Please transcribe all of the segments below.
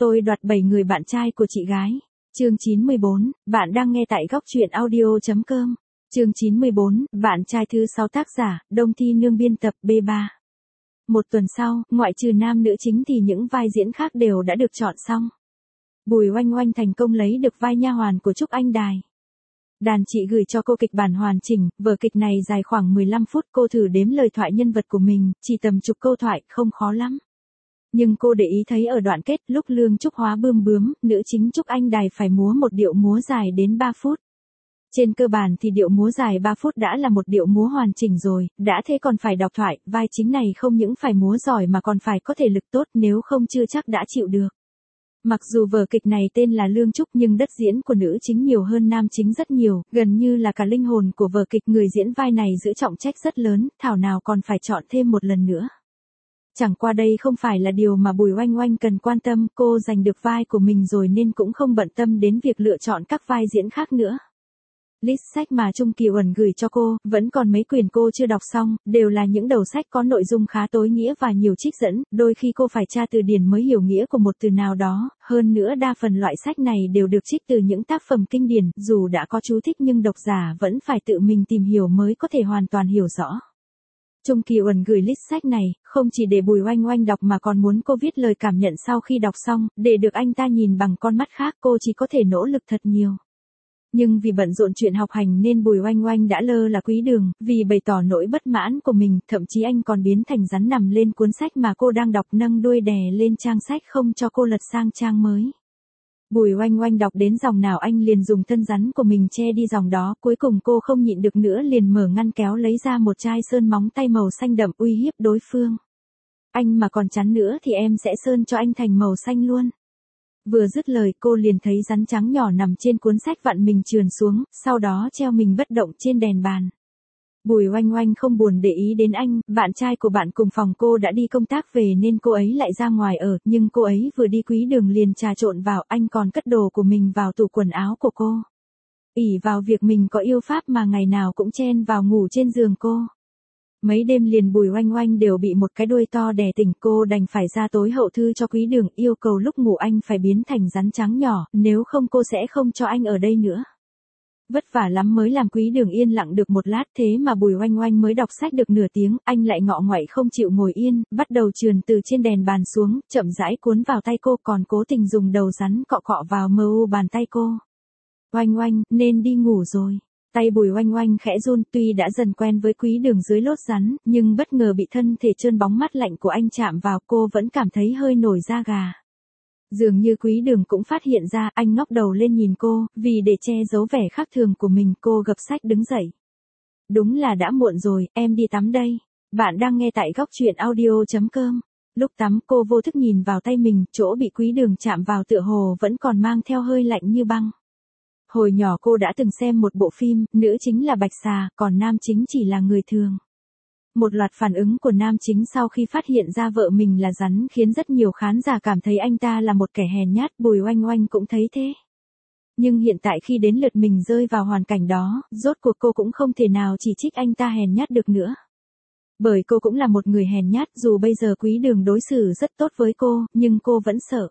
Tôi đoạt 7 người bạn trai của chị gái. Chương 94, bạn đang nghe tại góc truyện audio.com. Chương 94, bạn trai thứ 6 tác giả, Đông Thi Nương biên tập B3. Một tuần sau, ngoại trừ nam nữ chính thì những vai diễn khác đều đã được chọn xong. Bùi Oanh Oanh thành công lấy được vai nha hoàn của Trúc Anh Đài. Đàn chị gửi cho cô kịch bản hoàn chỉnh, vở kịch này dài khoảng 15 phút, cô thử đếm lời thoại nhân vật của mình, chỉ tầm chục câu thoại, không khó lắm. Nhưng cô để ý thấy ở đoạn kết, lúc Lương Trúc Hóa bươm bướm, nữ chính Trúc Anh Đài phải múa một điệu múa dài đến 3 phút. Trên cơ bản thì điệu múa dài 3 phút đã là một điệu múa hoàn chỉnh rồi, đã thế còn phải đọc thoại, vai chính này không những phải múa giỏi mà còn phải có thể lực tốt, nếu không chưa chắc đã chịu được. Mặc dù vở kịch này tên là Lương Trúc nhưng đất diễn của nữ chính nhiều hơn nam chính rất nhiều, gần như là cả linh hồn của vở kịch, người diễn vai này giữ trọng trách rất lớn, thảo nào còn phải chọn thêm một lần nữa. Chẳng qua đây không phải là điều mà Bùi Oanh Oanh cần quan tâm, cô giành được vai của mình rồi nên cũng không bận tâm đến việc lựa chọn các vai diễn khác nữa. List sách mà Trung Kỳ Uẩn gửi cho cô, vẫn còn mấy quyển cô chưa đọc xong, đều là những đầu sách có nội dung khá tối nghĩa và nhiều trích dẫn, đôi khi cô phải tra từ điển mới hiểu nghĩa của một từ nào đó, hơn nữa đa phần loại sách này đều được trích từ những tác phẩm kinh điển, dù đã có chú thích nhưng độc giả vẫn phải tự mình tìm hiểu mới có thể hoàn toàn hiểu rõ. Trung Kỳ Uẩn gửi list sách này, không chỉ để Bùi Oanh Oanh đọc mà còn muốn cô viết lời cảm nhận sau khi đọc xong, để được anh ta nhìn bằng con mắt khác, cô chỉ có thể nỗ lực thật nhiều. Nhưng vì bận rộn chuyện học hành nên Bùi Oanh Oanh đã lơ là Quý Đường, vì bày tỏ nỗi bất mãn của mình, thậm chí anh còn biến thành rắn nằm lên cuốn sách mà cô đang đọc, nâng đuôi đè lên trang sách không cho cô lật sang trang mới. Bùi Oanh Oanh đọc đến dòng nào anh liền dùng thân rắn của mình che đi dòng đó, cuối cùng cô không nhịn được nữa liền mở ngăn kéo lấy ra một chai sơn móng tay màu xanh đậm uy hiếp đối phương. Anh mà còn chắn nữa thì em sẽ sơn cho anh thành màu xanh luôn. Vừa dứt lời cô liền thấy rắn trắng nhỏ nằm trên cuốn sách vặn mình trườn xuống, sau đó treo mình bất động trên đèn bàn. Bùi Oanh Oanh không buồn để ý đến anh, bạn trai của bạn cùng phòng cô đã đi công tác về nên cô ấy lại ra ngoài ở, nhưng cô ấy vừa đi Quý Đường liền trà trộn vào, anh còn cất đồ của mình vào tủ quần áo của cô. Ỷ vào việc mình có yêu pháp mà ngày nào cũng chen vào ngủ trên giường cô. Mấy đêm liền Bùi Oanh Oanh đều bị một cái đuôi to đè tỉnh, cô đành phải ra tối hậu thư cho Quý Đường, yêu cầu lúc ngủ anh phải biến thành rắn trắng nhỏ, nếu không cô sẽ không cho anh ở đây nữa. Vất vả lắm mới làm Quý Đường yên lặng được một lát, thế mà Bùi Oanh Oanh mới đọc sách được nửa tiếng, anh lại ngọ nguậy không chịu ngồi yên, bắt đầu trườn từ trên đèn bàn xuống, chậm rãi cuốn vào tay cô, còn cố tình dùng đầu rắn cọ cọ vào mờ u bàn tay cô. Oanh Oanh, nên đi ngủ rồi. Tay Bùi Oanh Oanh khẽ run, tuy đã dần quen với Quý Đường dưới lốt rắn, nhưng bất ngờ bị thân thể trơn bóng mát lạnh của anh chạm vào, cô vẫn cảm thấy hơi nổi da gà. Dường như Quý Đường cũng phát hiện ra, anh ngóc đầu lên nhìn cô, vì để che giấu vẻ khác thường của mình, cô gập sách đứng dậy. Đúng là đã muộn rồi, em đi tắm đây. Bạn đang nghe tại góc truyện audio.com. Lúc tắm cô vô thức nhìn vào tay mình, chỗ bị Quý Đường chạm vào tựa hồ vẫn còn mang theo hơi lạnh như băng. Hồi nhỏ cô đã từng xem một bộ phim, nữ chính là Bạch Xà, còn nam chính chỉ là người thường. Một loạt phản ứng của nam chính sau khi phát hiện ra vợ mình là rắn khiến rất nhiều khán giả cảm thấy anh ta là một kẻ hèn nhát, Bùi Oanh Oanh cũng thấy thế. Nhưng hiện tại khi đến lượt mình rơi vào hoàn cảnh đó, rốt cuộc cô cũng không thể nào chỉ trích anh ta hèn nhát được nữa. Bởi cô cũng là một người hèn nhát, dù bây giờ Quý Đường đối xử rất tốt với cô, nhưng cô vẫn sợ.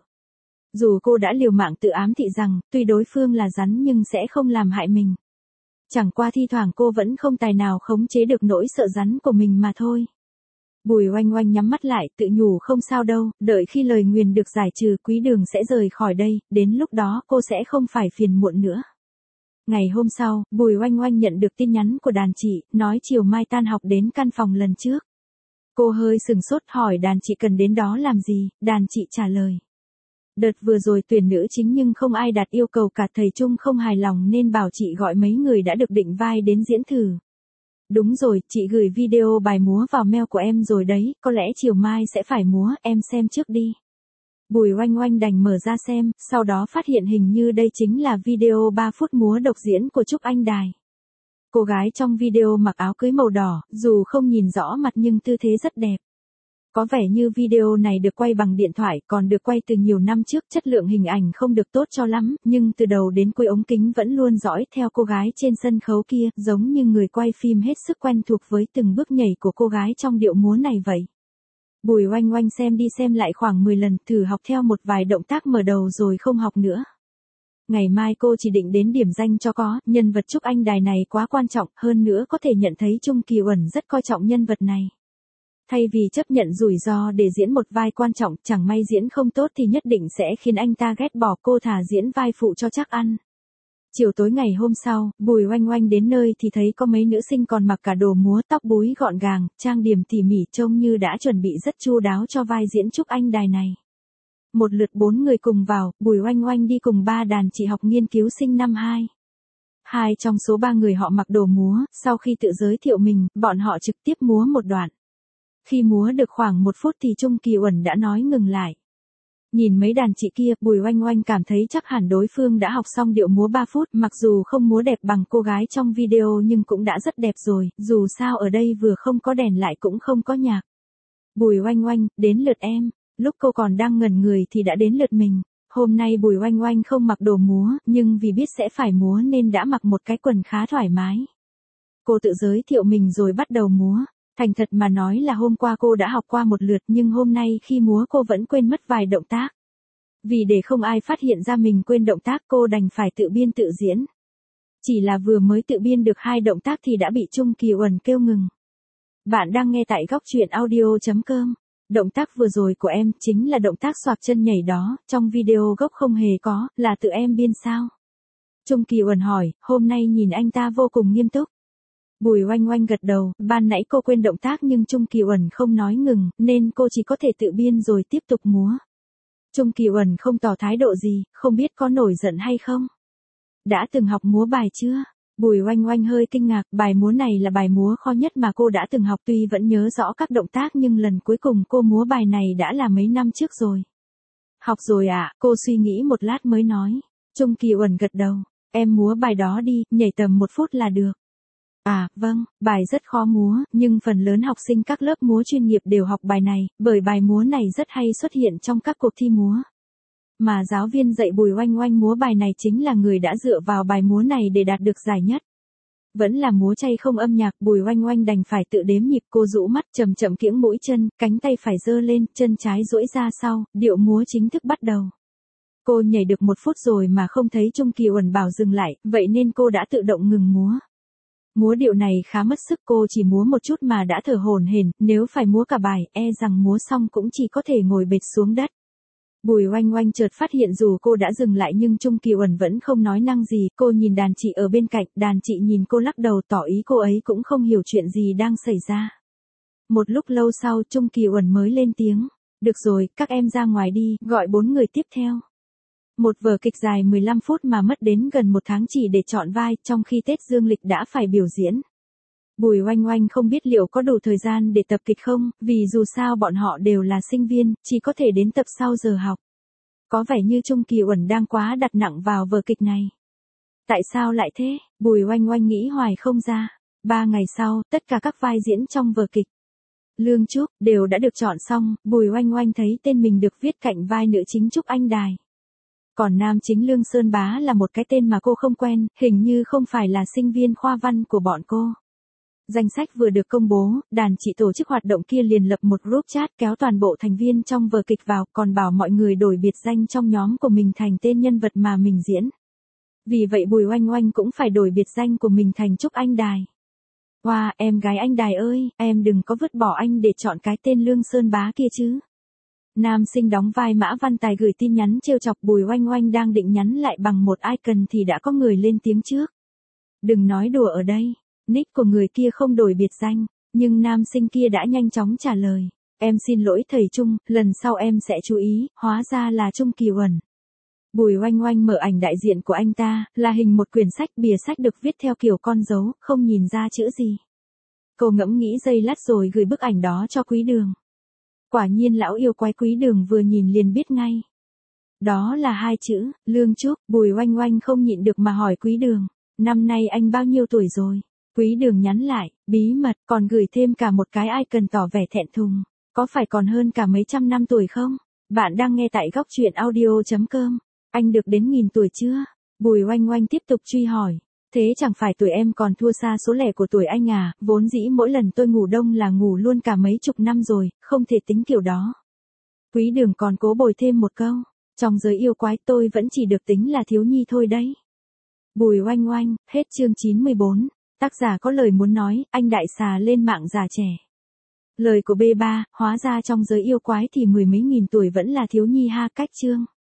Dù cô đã liều mạng tự ám thị rằng, tuy đối phương là rắn nhưng sẽ không làm hại mình. Chẳng qua thi thoảng cô vẫn không tài nào khống chế được nỗi sợ rắn của mình mà thôi. Bùi Oanh Oanh nhắm mắt lại, tự nhủ không sao đâu, đợi khi lời nguyền được giải trừ, Quý Đường sẽ rời khỏi đây, đến lúc đó cô sẽ không phải phiền muộn nữa. Ngày hôm sau, Bùi Oanh Oanh nhận được tin nhắn của đàn chị, nói chiều mai tan học đến căn phòng lần trước. Cô hơi sừng sốt hỏi đàn chị cần đến đó làm gì, đàn chị trả lời. Đợt vừa rồi tuyển nữ chính nhưng không ai đạt yêu cầu cả, thầy Trung không hài lòng nên bảo chị gọi mấy người đã được định vai đến diễn thử. Đúng rồi, chị gửi video bài múa vào mail của em rồi đấy, có lẽ chiều mai sẽ phải múa, em xem trước đi. Bùi Oanh Oanh đành mở ra xem, sau đó phát hiện hình như đây chính là video 3 phút múa độc diễn của Trúc Anh Đài. Cô gái trong video mặc áo cưới màu đỏ, dù không nhìn rõ mặt nhưng tư thế rất đẹp. Có vẻ như video này được quay bằng điện thoại, còn được quay từ nhiều năm trước, chất lượng hình ảnh không được tốt cho lắm, nhưng từ đầu đến cuối ống kính vẫn luôn dõi theo cô gái trên sân khấu kia, giống như người quay phim hết sức quen thuộc với từng bước nhảy của cô gái trong điệu múa này vậy. Bùi Oanh Oanh xem đi xem lại khoảng 10 lần, thử học theo một vài động tác mở đầu rồi không học nữa. Ngày mai cô chỉ định đến điểm danh cho có, nhân vật Trúc Anh Đài này quá quan trọng, hơn nữa có thể nhận thấy Chung Kỳ Uẩn rất coi trọng nhân vật này. Thay vì chấp nhận rủi ro để diễn một vai quan trọng, chẳng may diễn không tốt thì nhất định sẽ khiến anh ta ghét bỏ cô, thà diễn vai phụ cho chắc ăn. Chiều tối ngày hôm sau, Bùi Oanh Oanh đến nơi thì thấy có mấy nữ sinh còn mặc cả đồ múa, tóc búi gọn gàng, trang điểm tỉ mỉ, trông như đã chuẩn bị rất chu đáo cho vai diễn Trúc Anh Đài này. Một lượt 4 người cùng vào, Bùi Oanh Oanh đi cùng 3 đàn chị học nghiên cứu sinh năm 2. Hai trong số 3 người họ mặc đồ múa, sau khi tự giới thiệu mình, bọn họ trực tiếp múa một đoạn. Khi múa được khoảng 1 phút thì Chung Kỳ Uẩn đã nói ngừng lại. Nhìn mấy đàn chị kia, Bùi Oanh Oanh cảm thấy chắc hẳn đối phương đã học xong điệu múa 3 phút, mặc dù không múa đẹp bằng cô gái trong video nhưng cũng đã rất đẹp rồi, dù sao ở đây vừa không có đèn lại cũng không có nhạc. Bùi Oanh Oanh, đến lượt em. Lúc cô còn đang ngẩn người thì đã đến lượt mình. Hôm nay Bùi Oanh Oanh không mặc đồ múa, nhưng vì biết sẽ phải múa nên đã mặc một cái quần khá thoải mái. Cô tự giới thiệu mình rồi bắt đầu múa. Thành thật mà nói là hôm qua cô đã học qua một lượt nhưng hôm nay khi múa cô vẫn quên mất vài động tác. Vì để không ai phát hiện ra mình quên động tác cô đành phải tự biên tự diễn. Chỉ là vừa mới tự biên được 2 động tác thì đã bị Chung Kỳ Uẩn kêu ngừng. Bạn đang nghe tại góc truyện audio.com. Động tác vừa rồi của em chính là động tác xoạc chân nhảy đó, trong video gốc không hề có, là tự em biên sao? Chung Kỳ Uẩn hỏi, hôm nay nhìn anh ta vô cùng nghiêm túc. Bùi Oanh Oanh gật đầu, ban nãy cô quên động tác nhưng Chung Kỳ Uẩn không nói ngừng, nên cô chỉ có thể tự biên rồi tiếp tục múa. Chung Kỳ Uẩn không tỏ thái độ gì, không biết có nổi giận hay không. Đã từng học múa bài chưa? Bùi Oanh Oanh hơi kinh ngạc, bài múa này là bài múa khó nhất mà cô đã từng học, tuy vẫn nhớ rõ các động tác nhưng lần cuối cùng cô múa bài này đã là mấy năm trước rồi. Học rồi à, cô suy nghĩ một lát mới nói. Chung Kỳ Uẩn gật đầu, em múa bài đó đi, nhảy tầm 1 phút là được. À, vâng, bài rất khó múa, nhưng phần lớn học sinh các lớp múa chuyên nghiệp đều học bài này, bởi bài múa này rất hay xuất hiện trong các cuộc thi múa. Mà giáo viên dạy Bùi Oanh Oanh múa bài này chính là người đã dựa vào bài múa này để đạt được giải nhất. Vẫn là múa chay không âm nhạc, Bùi Oanh Oanh đành phải tự đếm nhịp, cô rũ mắt chậm chậm kiễng mũi chân, cánh tay phải giơ lên, chân trái duỗi ra sau, điệu múa chính thức bắt đầu. Cô nhảy được 1 phút rồi mà không thấy Chung Kỳ Uẩn bảo dừng lại, vậy nên cô đã tự động ngừng múa. Múa điệu này khá mất sức, cô chỉ múa một chút mà đã thở hổn hển, nếu phải múa cả bài, e rằng múa xong cũng chỉ có thể ngồi bệt xuống đất. Bùi Oanh Oanh chợt phát hiện dù cô đã dừng lại nhưng Chung Kỳ Uẩn vẫn không nói năng gì, cô nhìn đàn chị ở bên cạnh, đàn chị nhìn cô lắc đầu tỏ ý cô ấy cũng không hiểu chuyện gì đang xảy ra. Một lúc lâu sau Chung Kỳ Uẩn mới lên tiếng, được rồi, các em ra ngoài đi, gọi 4 người tiếp theo. Một vở kịch dài 15 phút mà mất đến gần 1 tháng chỉ để chọn vai, trong khi Tết Dương Lịch đã phải biểu diễn. Bùi Oanh Oanh không biết liệu có đủ thời gian để tập kịch không, vì dù sao bọn họ đều là sinh viên, chỉ có thể đến tập sau giờ học. Có vẻ như Chung Kỳ Uẩn đang quá đặt nặng vào vở kịch này. Tại sao lại thế? Bùi Oanh Oanh nghĩ hoài không ra. 3 ngày sau, tất cả các vai diễn trong vở kịch Lương Trúc đều đã được chọn xong, Bùi Oanh Oanh thấy tên mình được viết cạnh vai nữ chính Trúc Anh Đài. Còn nam chính Lương Sơn Bá là một cái tên mà cô không quen, hình như không phải là sinh viên khoa văn của bọn cô. Danh sách vừa được công bố, đàn chị tổ chức hoạt động kia liền lập một group chat kéo toàn bộ thành viên trong vở kịch vào, còn bảo mọi người đổi biệt danh trong nhóm của mình thành tên nhân vật mà mình diễn. Vì vậy Bùi Oanh Oanh cũng phải đổi biệt danh của mình thành Trúc Anh Đài. Wow, em gái anh Đài ơi, em đừng có vứt bỏ anh để chọn cái tên Lương Sơn Bá kia chứ. Nam sinh đóng vai Mã Văn Tài gửi tin nhắn trêu chọc Bùi Oanh Oanh đang định nhắn lại bằng một icon thì đã có người lên tiếng trước. Đừng nói đùa ở đây, nick của người kia không đổi biệt danh, nhưng nam sinh kia đã nhanh chóng trả lời. Em xin lỗi thầy Trung, lần sau em sẽ chú ý, hóa ra là Chung Kỳ Uẩn. Bùi Oanh Oanh mở ảnh đại diện của anh ta, là hình một quyển sách, bìa sách được viết theo kiểu con dấu, không nhìn ra chữ gì. Cô ngẫm nghĩ giây lát rồi gửi bức ảnh đó cho Quý Đường. Quả nhiên lão yêu quái Quý Đường vừa nhìn liền biết ngay. Đó là 2 chữ, Lương Trúc. Bùi Oanh Oanh không nhịn được mà hỏi Quý Đường, năm nay anh bao nhiêu tuổi rồi? Quý Đường nhắn lại, bí mật, còn gửi thêm cả một cái icon tỏ vẻ thẹn thùng. Có phải còn hơn cả mấy trăm năm tuổi không? Bạn đang nghe tại góc truyện audio.com. Anh được đến 1000 tuổi chưa? Bùi Oanh Oanh tiếp tục truy hỏi. Thế chẳng phải tuổi em còn thua xa số lẻ của tuổi anh à, vốn dĩ mỗi lần tôi ngủ đông là ngủ luôn cả mấy chục năm rồi, không thể tính kiểu đó. Quý Đường còn cố bồi thêm một câu, trong giới yêu quái tôi vẫn chỉ được tính là thiếu nhi thôi đấy. Bùi oanh oanh, hết chương 94. Tác giả có lời muốn nói, anh đại xà lên mạng già trẻ. Lời của B3, hóa ra trong giới yêu quái thì mười mấy nghìn tuổi vẫn là thiếu nhi ha, cách chương.